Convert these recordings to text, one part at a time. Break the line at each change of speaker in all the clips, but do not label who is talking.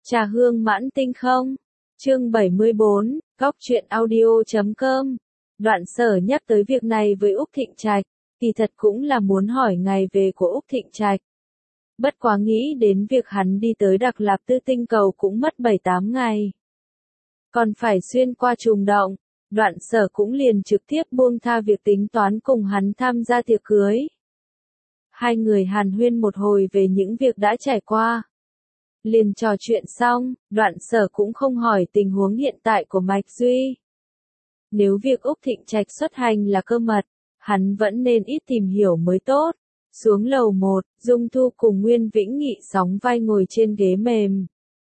Trà hương mãn tinh không? Chương 74, Góc truyện audio.com. Đoạn Sở nhắc tới việc này với Úc Thịnh Trạch, kỳ thật cũng là muốn hỏi ngày về của Úc Thịnh Trạch. Bất quá nghĩ đến việc hắn đi tới Đặc Lạp Tư tinh cầu cũng mất 7-8 ngày. Còn phải xuyên qua trùng động, Đoạn Sở cũng liền trực tiếp buông tha việc tính toán cùng hắn tham gia tiệc cưới. Hai người hàn huyên một hồi về những việc đã trải qua. Liền trò chuyện xong, Đoạn Sở cũng không hỏi tình huống hiện tại của Mạch Duy. Nếu việc Úc Thịnh Trạch xuất hành là cơ mật, hắn vẫn nên ít tìm hiểu mới tốt. Xuống lầu 1, Dung Thu cùng Nguyên Vĩnh Nghị sóng vai ngồi trên ghế mềm.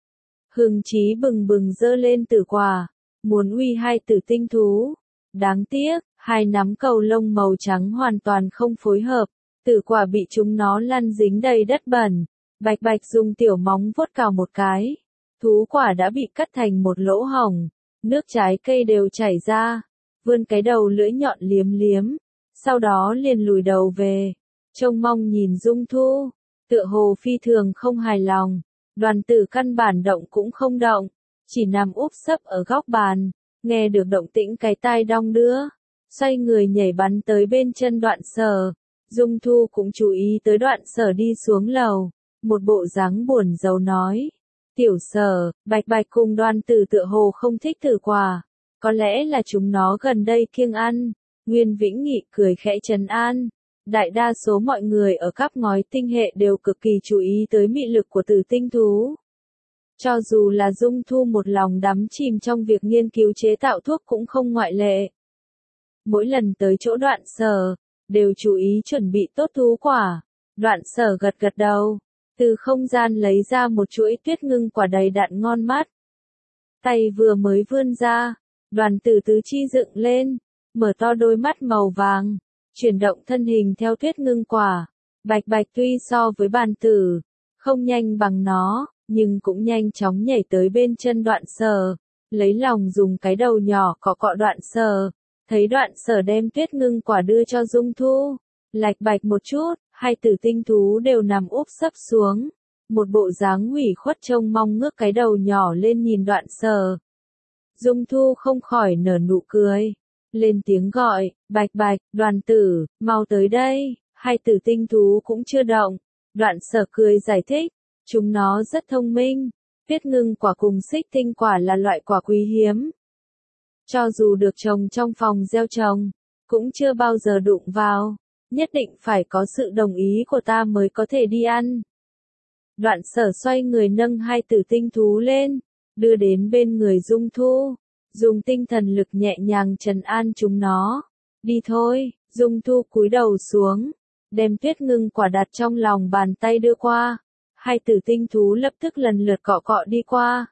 Hưng chí bừng bừng giơ lên tử quả, muốn uy hai tử tinh thú. Đáng tiếc, hai nắm cầu lông màu trắng hoàn toàn không phối hợp, tử quả bị chúng nó lăn dính đầy đất bẩn. Bạch Bạch dùng tiểu móng vuốt cào một cái, thú quả đã bị cắt thành một lỗ hổng, nước trái cây đều chảy ra, vươn cái đầu lưỡi nhọn liếm liếm, sau đó liền lùi đầu về, trông mong nhìn Dung Thu, tựa hồ phi thường không hài lòng. Đoàn Tử căn bản động cũng không động, chỉ nằm úp sấp ở góc bàn, nghe được động tĩnh cái tai đong đưa, xoay người nhảy bắn tới bên chân Đoạn Sở. Dung Thu cũng chú ý tới Đoạn Sở đi xuống lầu. Một bộ dáng buồn rầu nói, Tiểu Sở, Bạch Bạch cùng Đoàn Tử tựa hồ không thích tử quả, có lẽ là chúng nó gần đây kiêng ăn. Nguyên Vĩnh Nghị cười khẽ trấn an, đại đa số mọi người ở khắp ngói tinh hệ đều cực kỳ chú ý tới mị lực của tử tinh thú. Cho dù là Dung Thu một lòng đắm chìm trong việc nghiên cứu chế tạo thuốc cũng không ngoại lệ. Mỗi lần tới chỗ Đoạn Sở, đều chú ý chuẩn bị tốt thú quả. Đoạn Sở gật gật đầu. Từ không gian lấy ra một chuỗi tuyết ngưng quả đầy đặn ngon mắt. Tay vừa mới vươn ra, Đoàn Tử tứ chi dựng lên, mở to đôi mắt màu vàng, chuyển động thân hình theo tuyết ngưng quả. Bạch Bạch tuy so với Bàn Tử, không nhanh bằng nó, nhưng cũng nhanh chóng nhảy tới bên chân Đoạn Sở, lấy lòng dùng cái đầu nhỏ cọ cọ Đoạn Sở. Thấy Đoạn Sở đem tuyết ngưng quả đưa cho Dung Thu, lạch bạch một chút. Hai tử tinh thú đều nằm úp sấp xuống, một bộ dáng ủy khuất trông mong ngước cái đầu nhỏ lên nhìn Đoạn Sở. Dung Thu không khỏi nở nụ cười, lên tiếng gọi, Bạch Bạch, Đoàn Tử, mau tới đây. Hai tử tinh thú cũng chưa động. Đoạn Sở cười giải thích, chúng nó rất thông minh, tuyết ngưng quả cùng xích tinh quả là loại quả quý hiếm. Cho dù được trồng trong phòng gieo trồng, cũng chưa bao giờ đụng vào. Nhất định phải có sự đồng ý của ta mới có thể đi ăn. Đoạn Sở xoay người nâng hai tử tinh thú lên, đưa đến bên người Dung Thu, dùng tinh thần lực nhẹ nhàng trấn an chúng nó. Đi thôi. Dung Thu cúi đầu xuống, đem tuyết ngưng quả đặt trong lòng bàn tay đưa qua. Hai tử tinh thú lập tức lần lượt cọ cọ đi qua.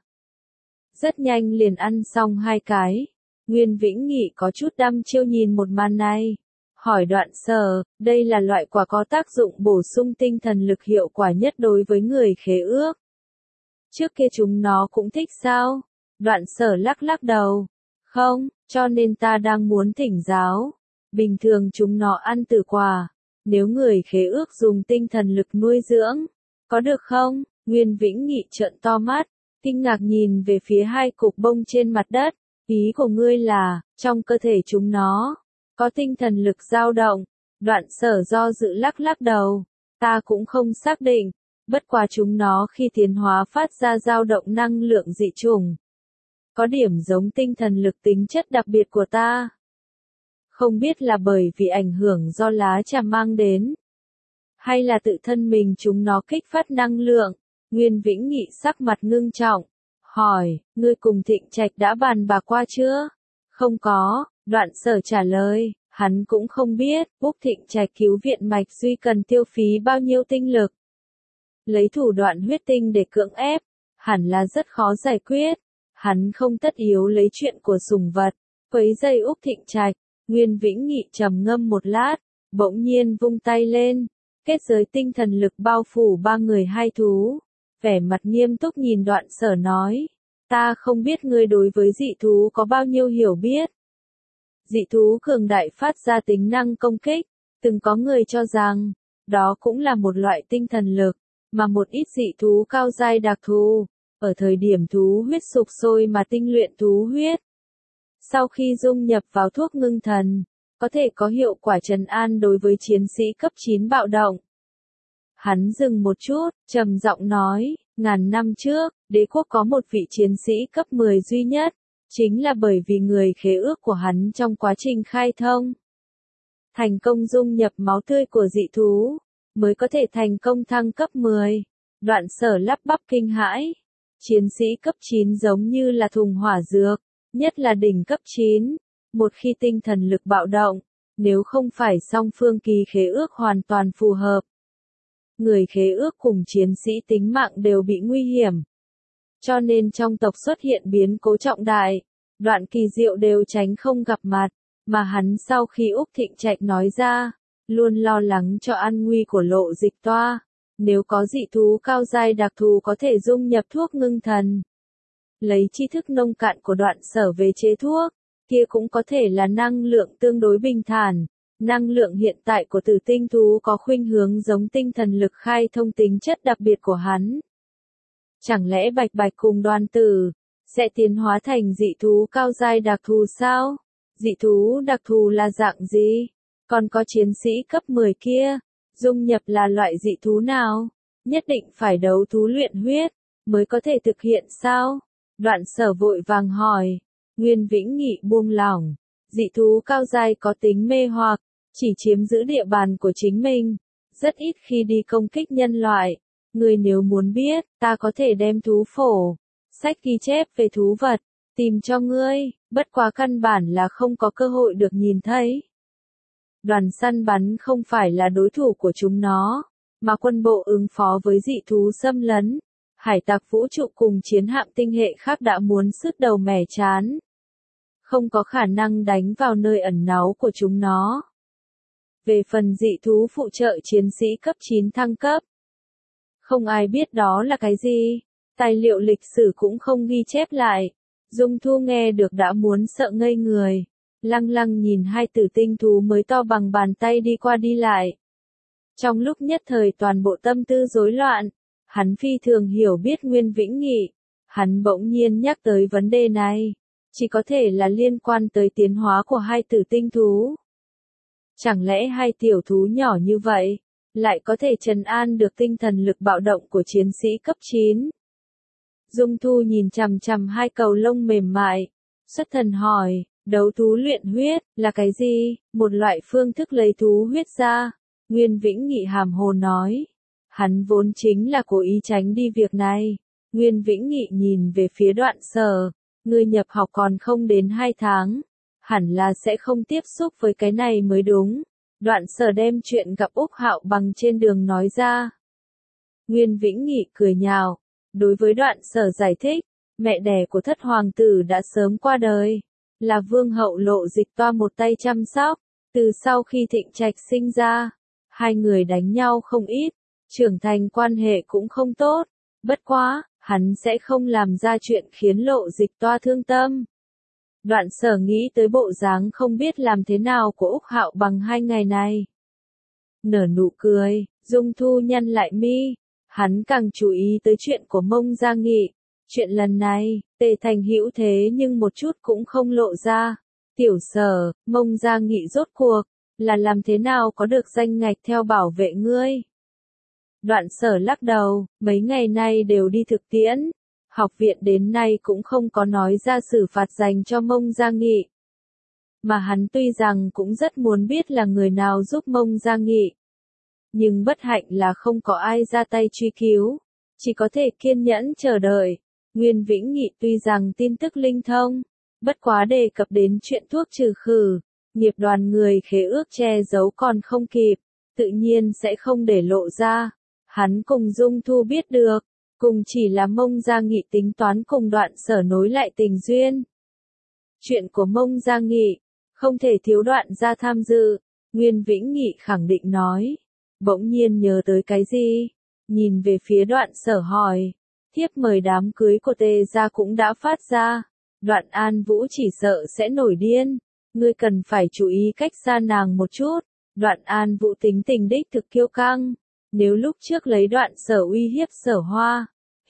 Rất nhanh liền ăn xong hai cái. Nguyên Vĩnh Nghị có chút đăm chiêu nhìn một màn này. Hỏi Đoạn Sở, đây là loại quả có tác dụng bổ sung tinh thần lực hiệu quả nhất đối với người khế ước. Trước kia chúng nó cũng thích sao? Đoạn Sở lắc lắc đầu. Không, cho nên ta đang muốn thỉnh giáo. Bình thường chúng nó ăn tử quả. Nếu người khế ước dùng tinh thần lực nuôi dưỡng, có được không? Nguyên Vĩnh Nghị trợn to mắt, kinh ngạc nhìn về phía hai cục bông trên mặt đất. Ý của ngươi là, trong cơ thể chúng nó có tinh thần lực dao động. Đoạn Sở do dự lắc lắc đầu, ta cũng không xác định, bất quá chúng nó khi tiến hóa phát ra dao động năng lượng dị chủng. Có điểm giống tinh thần lực tính chất đặc biệt của ta. Không biết là bởi vì ảnh hưởng do lá trà mang đến, hay là tự thân mình chúng nó kích phát năng lượng. Nguyên Vĩnh Nghị sắc mặt ngưng trọng, hỏi, ngươi cùng Thịnh Trạch đã bàn bạc qua chưa? Không có. Đoạn Sở trả lời, hắn cũng không biết, Úc Thịnh Trạch cứu viện Mạch Duy cần tiêu phí bao nhiêu tinh lực. Lấy thủ đoạn huyết tinh để cưỡng ép, hẳn là rất khó giải quyết. Hắn không tất yếu lấy chuyện của sủng vật, quấy rầy Úc Thịnh Trạch. Nguyên Vĩnh Nghị trầm ngâm một lát, bỗng nhiên vung tay lên, kết giới tinh thần lực bao phủ ba người hai thú. Vẻ mặt nghiêm túc nhìn Đoạn Sở nói, ta không biết ngươi đối với dị thú có bao nhiêu hiểu biết. Dị thú cường đại phát ra tính năng công kích, từng có người cho rằng, đó cũng là một loại tinh thần lực, mà một ít dị thú cao giai đặc thù, ở thời điểm thú huyết sục sôi mà tinh luyện thú huyết. Sau khi dung nhập vào thuốc ngưng thần, có thể có hiệu quả trấn an đối với chiến sĩ cấp 9 bạo động. Hắn dừng một chút, trầm giọng nói, ngàn năm trước, đế quốc có một vị chiến sĩ cấp 10 duy nhất, chính là bởi vì người khế ước của hắn trong quá trình khai thông. Thành công dung nhập máu tươi của dị thú, mới có thể thành công thăng cấp 10. Đoạn Sở lắp bắp kinh hãi. Chiến sĩ cấp 9 giống như là thùng hỏa dược, nhất là đỉnh cấp 9. Một khi tinh thần lực bạo động, nếu không phải song phương kỳ khế ước hoàn toàn phù hợp, người khế ước cùng chiến sĩ tính mạng đều bị nguy hiểm. Cho nên trong tộc xuất hiện biến cố trọng đại, Đoạn Kỳ Diệu đều tránh không gặp mặt, mà hắn sau khi Úc Thịnh Trạch nói ra, luôn lo lắng cho an nguy của Lộ Dịch Toa. Nếu có dị thú cao giai đặc thù có thể dung nhập thuốc ngưng thần, lấy tri thức nông cạn của Đoạn Sở về chế thuốc, kia cũng có thể là năng lượng tương đối bình thản. Năng lượng hiện tại của tử tinh thú có khuynh hướng giống tinh thần lực khai thông tính chất đặc biệt của hắn. Chẳng lẽ Bạch Bạch cùng Đoàn Tử sẽ tiến hóa thành dị thú cao giai đặc thù sao? Dị thú đặc thù là dạng gì? Còn có chiến sĩ cấp 10 kia, dung nhập là loại dị thú nào? Nhất định phải đấu thú luyện huyết, mới có thể thực hiện sao? Đoạn Sở vội vàng hỏi. Nguyên Vĩnh Nghị buông lỏng. Dị thú cao giai có tính mê hoặc, chỉ chiếm giữ địa bàn của chính mình, rất ít khi đi công kích nhân loại. Người nếu muốn biết, ta có thể đem thú phổ, sách ghi chép về thú vật, tìm cho ngươi, bất quá căn bản là không có cơ hội được nhìn thấy. Đoàn săn bắn không phải là đối thủ của chúng nó, mà quân bộ ứng phó với dị thú xâm lấn, hải tặc vũ trụ cùng chiến hạm tinh hệ khác đã muốn sứt đầu mẻ trán. Không có khả năng đánh vào nơi ẩn náu của chúng nó. Về phần dị thú phụ trợ chiến sĩ cấp 9 thăng cấp, không ai biết đó là cái gì, tài liệu lịch sử cũng không ghi chép lại. Dung Thu nghe được đã muốn sợ ngây người, lăng lăng nhìn hai tử tinh thú mới to bằng bàn tay đi qua đi lại. Trong lúc nhất thời toàn bộ tâm tư rối loạn, hắn phi thường hiểu biết Nguyên Vĩnh Nghị, hắn bỗng nhiên nhắc tới vấn đề này, chỉ có thể là liên quan tới tiến hóa của hai tử tinh thú. Chẳng lẽ hai tiểu thú nhỏ như vậy, lại có thể trấn an được tinh thần lực bạo động của chiến sĩ cấp 9? Dung Thu nhìn chằm chằm hai cầu lông mềm mại, xuất thần hỏi, đấu thú luyện huyết, là cái gì? Một loại phương thức lấy thú huyết ra. Nguyên Vĩnh Nghị hàm hồ nói. Hắn vốn chính là cố ý tránh đi việc này. Nguyên Vĩnh Nghị nhìn về phía Đoạn Sở, ngươi nhập học còn không đến 2 tháng. Hẳn là sẽ không tiếp xúc với cái này mới đúng. Đoạn Sở đem chuyện gặp Úc Hạo Bằng trên đường nói ra. Nguyên Vĩnh Nghị cười nhạo. Đối với Đoạn Sở giải thích, mẹ đẻ của thất hoàng tử đã sớm qua đời, là vương hậu Lộ Dịch Toa một tay chăm sóc. Từ sau khi Thịnh Trạch sinh ra, hai người đánh nhau không ít, trưởng thành quan hệ cũng không tốt. Bất quá, hắn sẽ không làm ra chuyện khiến Lộ Dịch Toa thương tâm. Đoạn Sở nghĩ tới bộ dáng không biết làm thế nào của Úc Hạo Bằng 2 ngày này. Nở nụ cười, Dung Thu nhăn lại mi. Hắn càng chú ý tới chuyện của Mông Gia Nghị. Chuyện lần này, Tề Thành hữu thế nhưng một chút cũng không lộ ra. Tiểu Sở, Mông Gia Nghị rốt cuộc, là làm thế nào có được danh ngạch theo bảo vệ ngươi? Đoạn Sở lắc đầu, mấy ngày nay đều đi thực tiễn. Học viện đến nay cũng không có nói ra xử phạt dành cho Mông Gia Nghị. Mà hắn tuy rằng cũng rất muốn biết là người nào giúp Mông Gia Nghị. Nhưng bất hạnh là không có ai ra tay truy cứu, chỉ có thể kiên nhẫn chờ đợi. Nguyên Vĩnh Nghị tuy rằng tin tức linh thông, bất quá đề cập đến chuyện thuốc trừ khử, nghiệp đoàn người khế ước che giấu còn không kịp, tự nhiên sẽ không để lộ ra. Hắn cùng Dung Thu biết được, cùng chỉ là Mông Gia Nghị tính toán cùng Đoạn Sở nối lại tình duyên. Chuyện của Mông Gia Nghị, không thể thiếu Đoạn gia tham dự, Nguyên Vĩnh Nghị khẳng định nói. Bỗng nhiên nhớ tới cái gì? Nhìn về phía Đoạn Sở hỏi. Thiếp mời đám cưới của Tề gia cũng đã phát ra. Đoạn An Vũ chỉ sợ sẽ nổi điên. Ngươi cần phải chú ý cách xa nàng một chút. Đoạn An Vũ tính tình đích thực kiêu căng. Nếu lúc trước lấy Đoạn Sở uy hiếp Sở Hoa,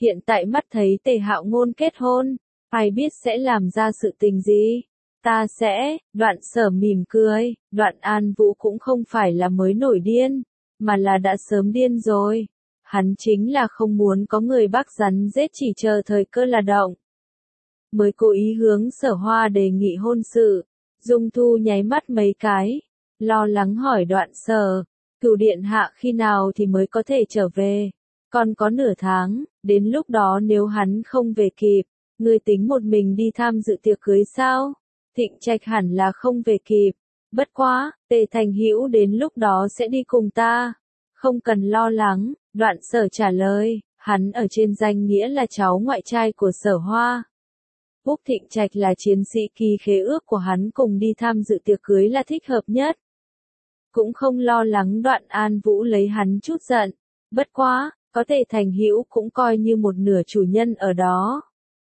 Hiện tại mắt thấy Tề Hạo Ngôn kết hôn, ai biết sẽ làm ra sự tình gì? Ta sẽ, Đoạn Sở mỉm cười, Đoạn An Vũ cũng không phải là mới nổi điên, mà là đã sớm điên rồi. Hắn chính là không muốn có người bắt rắn rết, chỉ chờ thời cơ là động. Mới cố ý hướng Sở Hoa đề nghị hôn sự. Dung Thu nháy mắt mấy cái, lo lắng hỏi Đoạn Sở, Cửu điện hạ khi nào thì mới có thể trở về? Còn có nửa tháng, đến lúc đó nếu hắn không về kịp, ngươi tính một mình đi tham dự tiệc cưới sao? Thịnh Trạch hẳn là không về kịp. Bất quá, Tề Thành Hữu đến lúc đó sẽ đi cùng ta. Không cần lo lắng, Đoạn Sở trả lời, hắn ở trên danh nghĩa là cháu ngoại trai của Sở Hoa. Úc Thịnh Trạch là chiến sĩ, ký khế ước của hắn cùng đi tham dự tiệc cưới là thích hợp nhất. Cũng không lo lắng Đoạn An Vũ lấy hắn chút giận. Bất quá, có Tề Thành Hữu cũng coi như một nửa chủ nhân ở đó.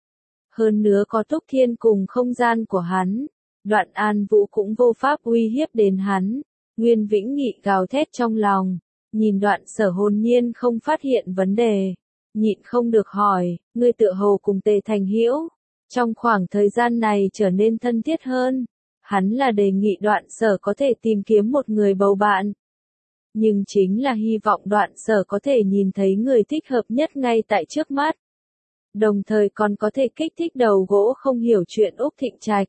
Hơn nữa có Túc Thiên cùng không gian của hắn, Đoạn An Vũ cũng vô pháp uy hiếp đến hắn. Nguyên Vĩnh Nghị gào thét trong lòng, nhìn Đoạn Sở hồn nhiên không phát hiện vấn đề, nhịn không được hỏi, ngươi tựa hồ cùng Tề Thành Hữu trong khoảng thời gian này trở nên thân thiết hơn. Hắn là đề nghị Đoạn Sở có thể tìm kiếm một người bầu bạn. Nhưng chính là hy vọng Đoạn Sở có thể nhìn thấy người thích hợp nhất ngay tại trước mắt. Đồng thời còn có thể kích thích đầu gỗ không hiểu chuyện Úc Thịnh Trạch.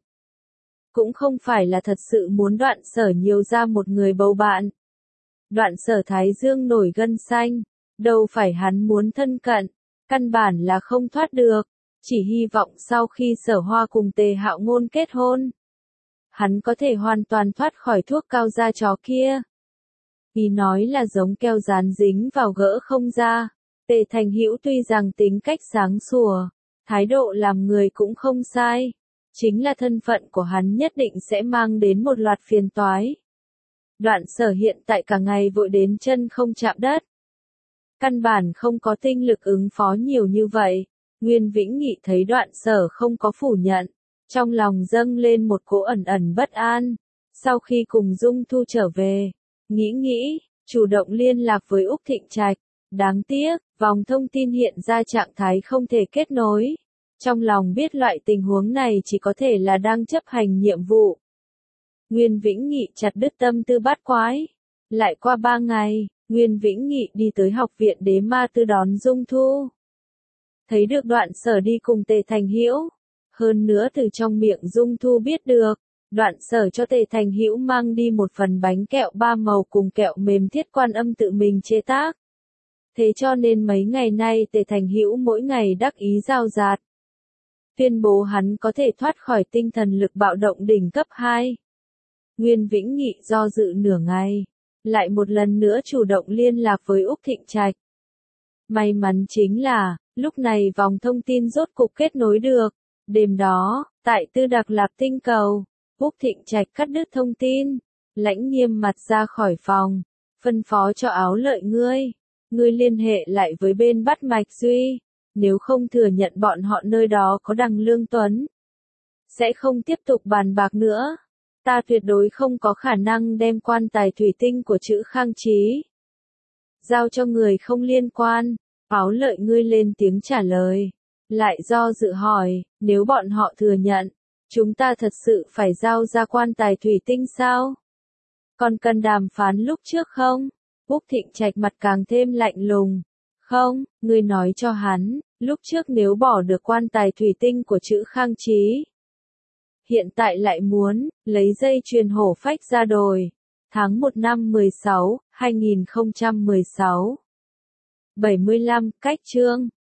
Cũng không phải là thật sự muốn Đoạn Sở nhiều ra một người bầu bạn. Đoạn Sở thái dương nổi gân xanh, đâu phải hắn muốn thân cận, căn bản là không thoát được, chỉ hy vọng sau khi Sở Hoa cùng Tề Hạo Ngôn kết hôn, hắn có thể hoàn toàn thoát khỏi thuốc cao da chó kia. Vì nói là giống keo dán dính vào gỡ không ra. Tề Thành Hữu tuy rằng tính cách sáng sủa, thái độ làm người cũng không sai, chính là thân phận của hắn nhất định sẽ mang đến một loạt phiền toái. Đoạn Sở hiện tại cả ngày vội đến chân không chạm đất, căn bản không có tinh lực ứng phó nhiều như vậy. Nguyên Vĩnh Nghị thấy Đoạn Sở không có phủ nhận, trong lòng dâng lên một cỗ ẩn ẩn bất an. Sau khi cùng Dung Thu trở về, nghĩ, chủ động liên lạc với Úc Thịnh Trạch. Đáng tiếc, vòng thông tin hiện ra trạng thái không thể kết nối. Trong lòng biết loại tình huống này chỉ có thể là đang chấp hành nhiệm vụ. Nguyên Vĩnh Nghị chặt đứt tâm tư bát quái. Lại qua 3 ngày, Nguyên Vĩnh Nghị đi tới học viện Đế Ma Tư đón Dung Thu. Thấy được Đoạn Sở đi cùng Tề Thành Hữu. Hơn nữa từ trong miệng Dung Thu biết được, Đoạn Sở cho Tề Thành Hữu mang đi một phần bánh kẹo 3 màu cùng kẹo mềm Thiết Quan Âm tự mình chế tác. Thế cho nên mấy ngày nay Tề Thành Hữu mỗi ngày đắc ý rao rạt, tuyên bố hắn có thể thoát khỏi tinh thần lực bạo động đỉnh cấp 2. Nguyên Vĩnh Nghị do dự nửa ngày, lại một lần nữa chủ động liên lạc với Úc Thịnh Trạch. May mắn chính là, lúc này vòng thông tin rốt cục kết nối được. Đêm đó, tại Tư Đặc Lạp tinh cầu, Úc Thịnh Trạch cắt đứt thông tin, lãnh nghiêm mặt ra khỏi phòng, phân phó cho Áo Lợi ngươi liên hệ lại với bên Bắt Mạch Duy, nếu không thừa nhận bọn họ nơi đó có Đằng Lương Tuấn, sẽ không tiếp tục bàn bạc nữa. Ta tuyệt đối không có khả năng đem quan tài thủy tinh của Trữ Khang Chí giao cho người không liên quan. Áo Lợi ngươi lên tiếng trả lời, lại do dự hỏi, nếu bọn họ thừa nhận, chúng ta thật sự phải giao ra quan tài thủy tinh sao? Còn cần đàm phán lúc trước không? Úc Thịnh Trạch mặt càng thêm lạnh lùng. Không, ngươi nói cho hắn, lúc trước nếu bỏ được quan tài thủy tinh của Trữ Khang Chí, hiện tại lại muốn lấy dây chuyền hổ phách ra đồi. Tháng 1 năm 16, 2016. 75, cách chương